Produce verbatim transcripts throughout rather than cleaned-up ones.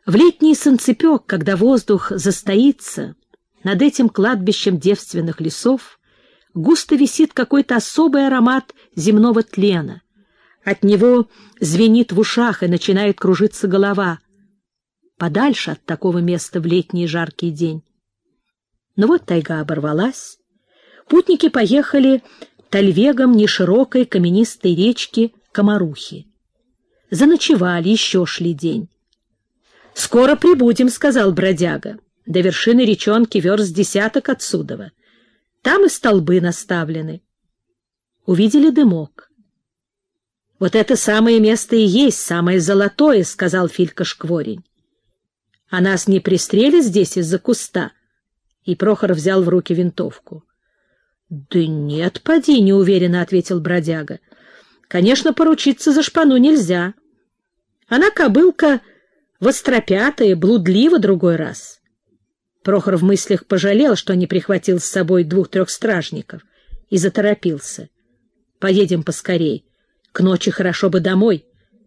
В летний солнцепек, когда воздух застоится, над этим кладбищем девственных лесов густо висит какой-то особый аромат земного тлена. От него звенит в ушах и начинает кружиться голова. Подальше от такого места в летний жаркий день. Но вот тайга оборвалась. Путники поехали тальвегом неширокой каменистой речки Комарухи. Заночевали, еще шли день. «Скоро прибудем», — сказал бродяга. «До вершины речонки верст десяток отсюда. Там и столбы наставлены». Увидели дымок. «Вот это самое место и есть, самое золотое», — сказал Филька-Шкворень. «А нас не пристрелят здесь из-за куста?» И Прохор взял в руки винтовку. «Да нет, поди», — неуверенно ответил бродяга. «Конечно, поручиться за шпану нельзя. Она, кобылка, востропятая, блудлива другой раз». Прохор в мыслях пожалел, что не прихватил с собой двух-трех стражников, и заторопился. «Поедем поскорей. К ночи хорошо бы домой.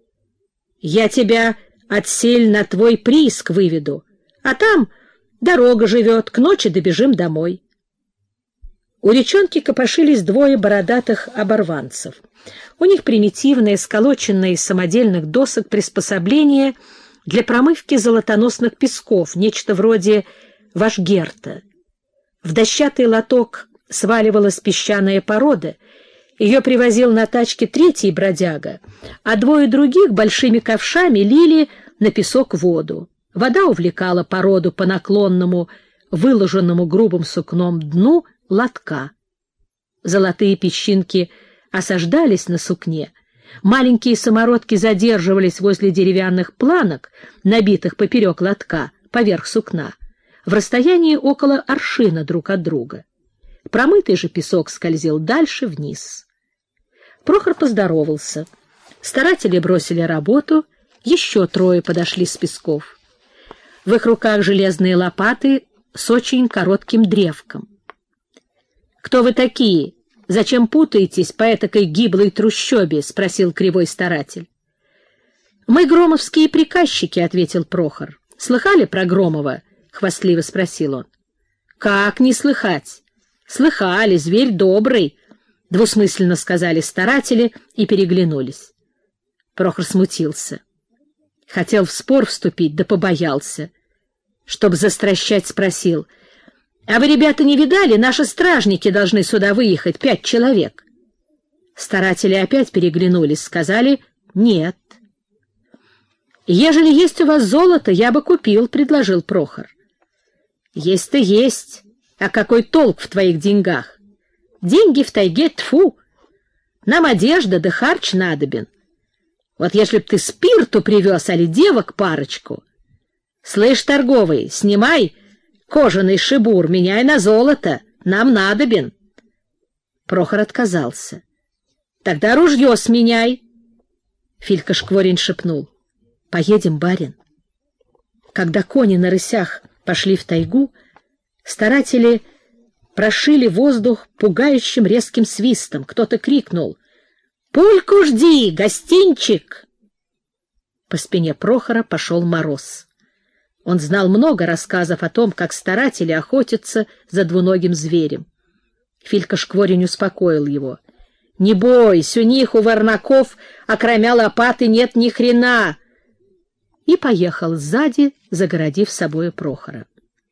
Я тебя отсель на твой прииск выведу, а там дорога живет, к ночи добежим домой». У речонки копошились двое бородатых оборванцев. У них примитивное, сколоченное из самодельных досок приспособление для промывки золотоносных песков, нечто вроде вашгерта. В дощатый лоток сваливалась песчаная порода, ее привозил на тачке третий бродяга, а двое других большими ковшами лили на песок воду. Вода увлекала породу по наклонному, выложенному грубым сукном дну лотка. Золотые песчинки осаждались на сукне, маленькие самородки задерживались возле деревянных планок, набитых поперек лотка, поверх сукна, в расстоянии около аршина друг от друга. Промытый же песок скользил дальше вниз. Прохор поздоровался. Старатели бросили работу, еще трое подошли с песков. В их руках железные лопаты с очень коротким древком. «Кто вы такие? Зачем путаетесь по этакой гиблой трущобе?» — спросил кривой старатель. «Мы громовские приказчики», — ответил Прохор. «Слыхали про Громова?» — хвастливо спросил он. «Как не слыхать? Слыхали, зверь добрый», — двусмысленно сказали старатели и переглянулись. Прохор смутился. Хотел в спор вступить, да побоялся. Чтоб застращать, спросил: «А вы, ребята, не видали? Наши стражники должны сюда выехать, пять человек». Старатели опять переглянулись, сказали: «Нет». «Ежели есть у вас золото, я бы купил», — предложил Прохор. «Есть-то есть, а какой толк в твоих деньгах? Деньги в тайге, тьфу! Нам одежда да харч надобен. Вот если б ты спирту привез, али девок парочку. Слышь, торговый, снимай кожаный шибур, меняй на золото, нам надобен». Прохор отказался. «Тогда ружье сменяй». Филька-Шкворень шепнул: «Поедем, барин». Когда кони на рысях пошли в тайгу, старатели прошили воздух пугающим резким свистом. Кто-то крикнул: «Пульку жди, гостинчик!» По спине Прохора пошел мороз. Он знал много рассказов о том, как старатели охотятся за двуногим зверем. Филька-Шкворень успокоил его: «Не бойся, у них, у варнаков, окромя лопаты, нет ни хрена!» И поехал сзади, загородив собою Прохора.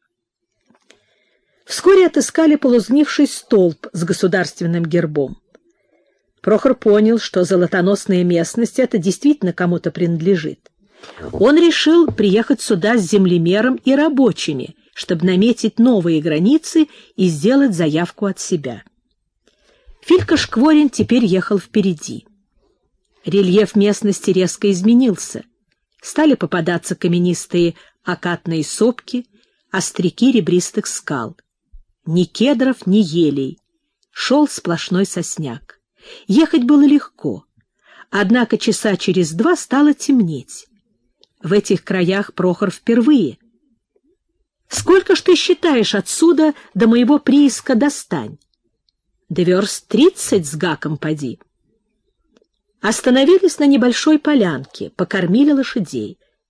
Вскоре отыскали полузнивший столб с государственным гербом. Прохор понял, что золотоносная местность это действительно кому-то принадлежит. Он решил приехать сюда с землемером и рабочими, чтобы наметить новые границы и сделать заявку от себя. Филька-Шкворень теперь ехал впереди. Рельеф местности резко изменился. Стали попадаться каменистые окатные сопки, остряки ребристых скал. Ни кедров, ни елей. Шел сплошной сосняк. Ехать было легко. Однако часа через два стало темнеть. В этих краях Прохор впервые. «Сколько ж ты считаешь отсюда до моего прииска достань?» «Да верст тридцать с гаком поди». Остановились на небольшой полянке, покормили лошадей.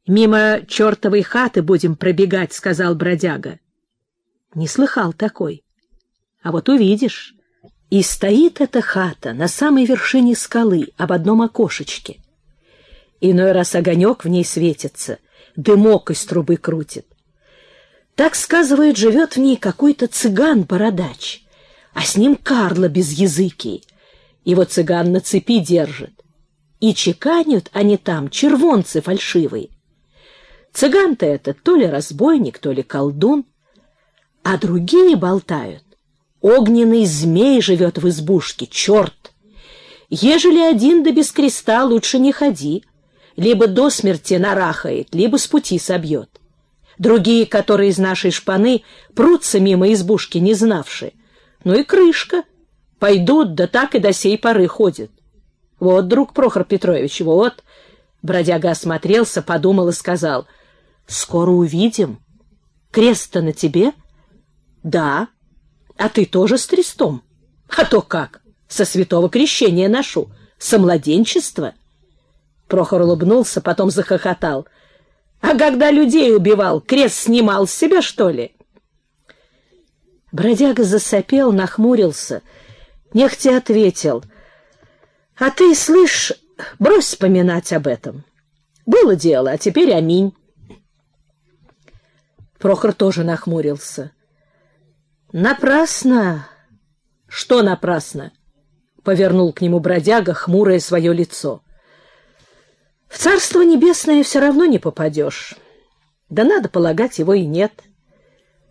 Мимо чертовой хаты будем пробегать, — сказал бродяга. Не слыхал такой. А вот увидишь. И стоит эта хата на самой вершине скалы, об одном окошечке. Иной раз огонек в ней светится, дымок из трубы крутит. Так, сказывают, живет в ней какой-то цыган-бородач, а с ним Карло безязыкий. Его цыган на цепи держит. И чеканят они там червонцы фальшивые. Цыган-то этот то ли разбойник, то ли колдун, а другие болтают. Огненный змей живет в избушке, черт! Ежели один да без креста, лучше не ходи. Либо до смерти нарахает, либо с пути собьет. Другие, которые из нашей шпаны, прутся мимо избушки, не знавши. Ну и крышка. Пойдут, да так и до сей поры ходят. Вот, друг Прохор Петрович, вот. Бродяга осмотрелся, подумал и сказал: скоро увидим. Крест-то на тебе? Да. А ты тоже с крестом? А то как? Со святого крещения ношу. Со младенчества. Прохор улыбнулся, потом захохотал. А когда людей убивал, крест снимал с себя, что ли? Бродяга засопел, нахмурился, нехотя ответил: а ты, слышь, брось вспоминать об этом. Было дело, а теперь аминь. Прохор тоже нахмурился. Напрасно. Что напрасно? Повернул к нему бродяга хмурое свое лицо. В царство небесное все равно не попадешь. Да надо полагать, его и нет.